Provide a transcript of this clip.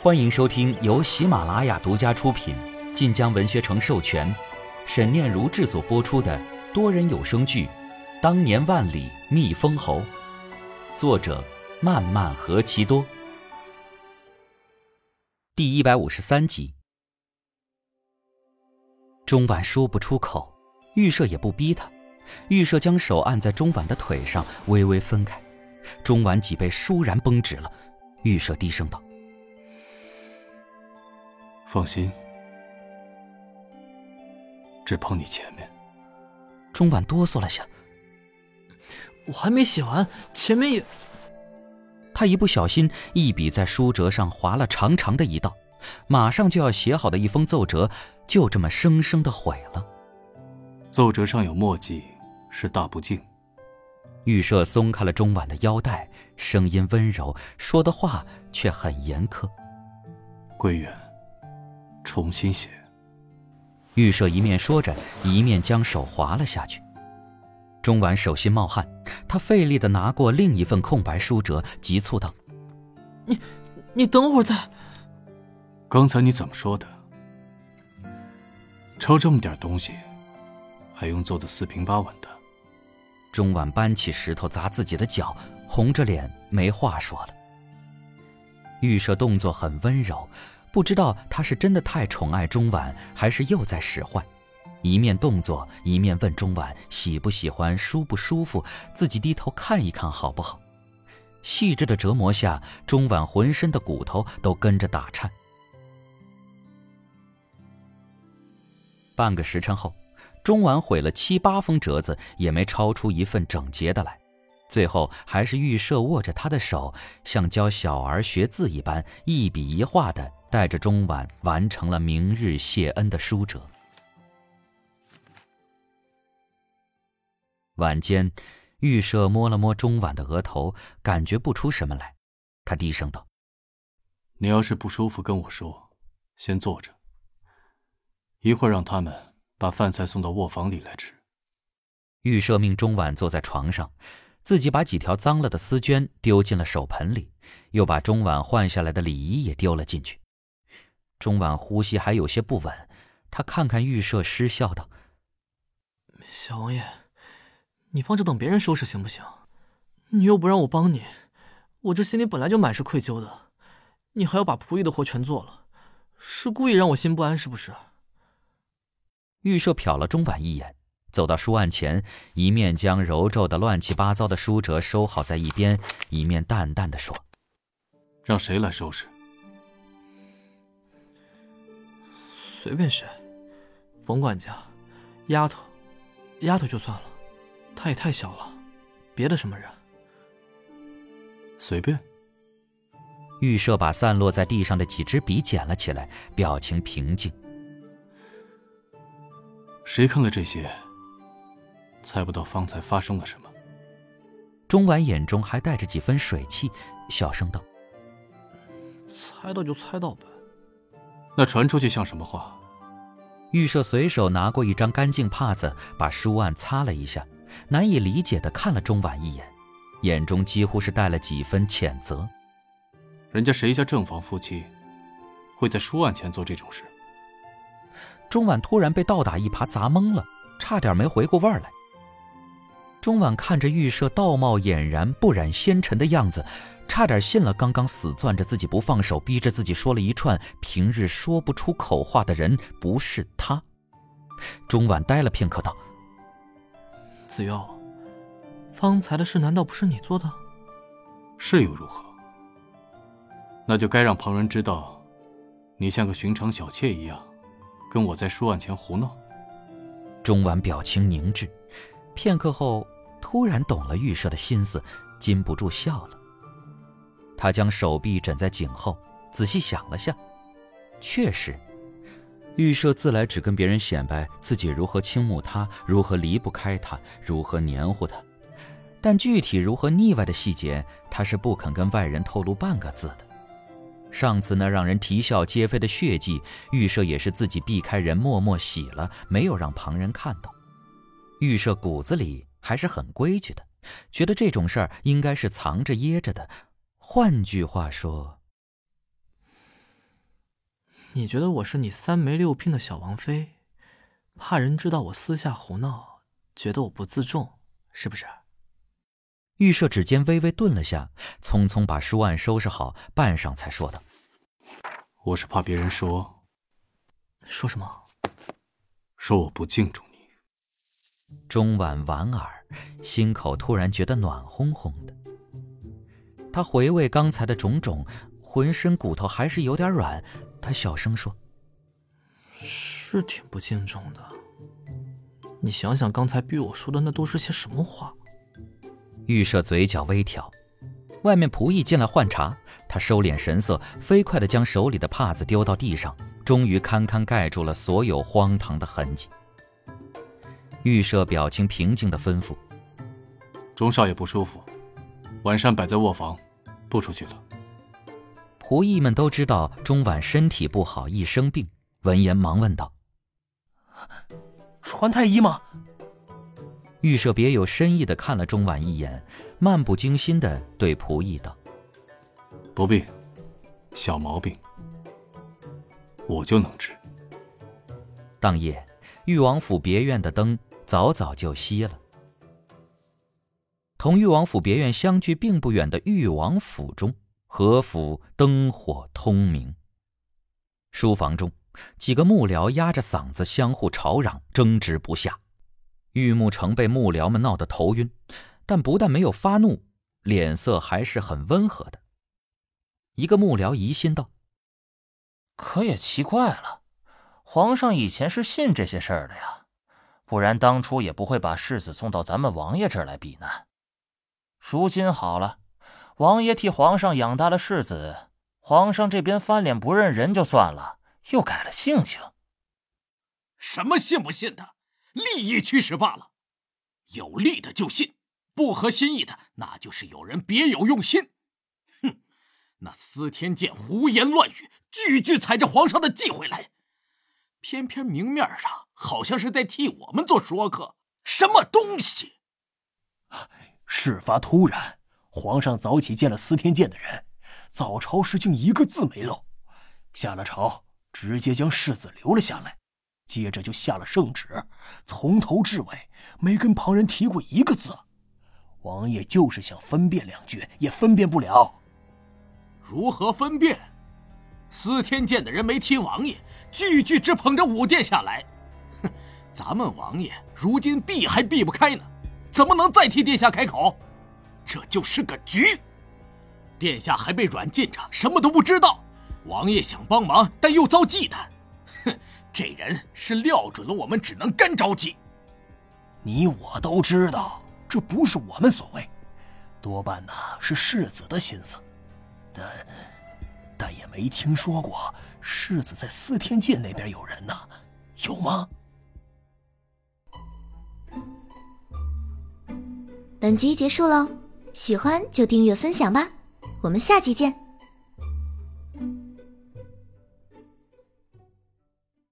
欢迎收听由喜马拉雅独家出品、晋江文学城授权、沈念如制作播出的多人有声剧《当年万里觅封侯》，作者漫漫何其多。第153集。钟婉说不出口，玉舍也不逼他。玉舍将手按在钟婉的腿上，微微分开。钟婉脊背倏然绷直了。玉舍低声道： 放心，只碰你前面。 钟婉哆嗦了下， 我还没写完，前面也…… 他一不小心，一笔在书折上划了长长的一道，马上就要写好的一封奏折，就这么生生的毁了。 奏折上有墨迹，是大不敬。 玉舍松开了钟婉的腰带，声音温柔，说的话却很严苛。 桂远，重新写。 玉舍一面说着，一面将手划了下去。钟婉手心冒汗，他费力地拿过另一份空白书折，急促道： 你等会儿再…… 刚才你怎么说的？抄这么点东西，还用做得四平八稳的？ 钟婉搬起石头砸自己的脚，红着脸没话说了。玉舍动作很温柔，不知道他是真的太宠爱钟婉，还是又在使坏。一面动作，一面问钟婉喜不喜欢，舒不舒服，自己低头看一看好不好。细致的折磨下，钟婉浑身的骨头都跟着打颤。半个时辰后，钟婉毁了7、8封折子，也没抄出一份整洁的来。最后还是玉舍握着他的手，像教小儿学字一般，一笔一画地带着钟婉完成了明日谢恩的书折。晚间，玉舍摸了摸钟婉的额头，感觉不出什么来。他低声道： 你要是不舒服跟我说，先坐着，一会儿让他们把饭菜送到卧房里来吃。 玉舍命钟婉坐在床上，自己把几条脏了的丝绢丢进了手盆里，又把钟婉换下来的礼衣也丢了进去。钟婉呼吸还有些不稳，他看看玉舍，失笑道： 小王爷，你放着等别人收拾行不行？你又不让我帮你，我这心里本来就满是愧疚的，你还要把仆役的活全做了，是故意让我心不安是不是？ 玉舍瞟了钟婉一眼，走到书案前，一面将揉皱的乱七八糟的书折收好在一边，一面淡淡地说： 让谁来收拾？ 随便谁，冯管家，丫头就算了，她也太小了，别的什么人？ 随便。 玉舍把散落在地上的几支笔捡了起来，表情平静。 谁看了这些，猜不到方才发生了什么。 钟婉眼中还带着几分水汽，小声道： 猜到就猜到呗。 那传出去像什么话？ 玉舍随手拿过一张干净帕子，把书案擦了一下，难以理解地看了钟婉一眼，眼中几乎是带了几分谴责。 人家谁家正房夫妻会在书案前做这种事？ 钟婉突然被倒打一耙砸懵了，差点没回过味儿来。钟婉看着玉舍道貌俨然不染纤尘的样子，差点信了刚刚死攥着自己不放手，逼着自己说了一串平日说不出口话的人不是他。钟婉呆了片刻道： 子悠，方才的事难道不是你做的？ 是又如何？那就该让旁人知道你像个寻常小妾一样跟我在书案前胡闹。 钟婉表情凝滞，片刻后突然懂了玉舍的心思，禁不住笑了。他将手臂枕在颈后，仔细想了下，确实，玉舍自来只跟别人显摆自己如何倾慕他，如何离不开他，如何黏糊他，但具体如何腻歪的细节，他是不肯跟外人透露半个字的。上次那让人啼笑皆非的血迹，玉舍也是自己避开人默默洗了，没有让旁人看到。玉舍骨子里还是很规矩的，觉得这种事儿应该是藏着掖着的。换句话说， 你觉得我是你3媒6聘的小王妃，怕人知道我私下胡闹，觉得我不自重，是不是？ 预设指尖微微顿了下，匆匆把书案收拾好，半晌才说道：“ 我是怕别人说。”“ 说什么？”“ 说我不敬重你。” 钟婉莞尔，心口突然觉得暖烘烘的。他回味刚才的种种，浑身骨头还是有点软。他小声说：“ 是挺不敬重的。你想想刚才逼我说的那都是些什么话？” 预设嘴角微挑，外面仆役进来换茶，他收敛神色，飞快地将手里的帕子丢到地上，终于堪堪盖住了所有荒唐的痕迹。预设表情平静地吩咐：“ 钟少爷不舒服，晚膳摆在卧房，不出去了。” 仆役们都知道钟婉身体不好，易生病，闻言忙问道：“ 传太医吗？” 预设别有深意地看了钟婉一眼，漫不经心地对仆役道：“ 不必，小毛病，我就能治。” 当夜，裕王府别院的灯早早就熄了。同裕王府别院相距并不远的裕王府中，何府灯火通明。书房中，几个幕僚压着嗓子相互吵嚷，争执不下。玉木城被幕僚们闹得头晕，但不但没有发怒，脸色还是很温和的。一个幕僚疑心道：“ 可也奇怪了，皇上以前是信这些事儿的呀，不然当初也不会把世子送到咱们王爷这儿来避难。如今好了，王爷替皇上养大了世子，皇上这边翻脸不认人就算了，又改了性情。 什么信不信的，利益驱使罢了。有利的就信，不合心意的，那就是有人别有用心。哼，那司天监胡言乱语，句句踩着皇上的忌讳来，偏偏明面上好像是在替我们做说客，什么东西？ 事发突然，皇上早起见了司天监的人，早朝时竟一个字没漏。下了朝，直接将世子留了下来，接着就下了圣旨，从头至尾没跟旁人提过一个字。王爷就是想分辨两句，也分辨不了。 如何分辨？司天监的人没提王爷，句句只捧着武殿下来。哼，咱们王爷如今避还避不开呢，怎么能再替殿下开口？这就是个局。殿下还被软禁着，什么都不知道。王爷想帮忙，但又遭忌惮。哼，这人是料准了我们只能干着急。 你我都知道，这不是我们所为，多半是世子的心思。但也没听说过世子在司天监那边有人呢，有吗？ 本集结束喽，喜欢就订阅分享吧，我们下集见。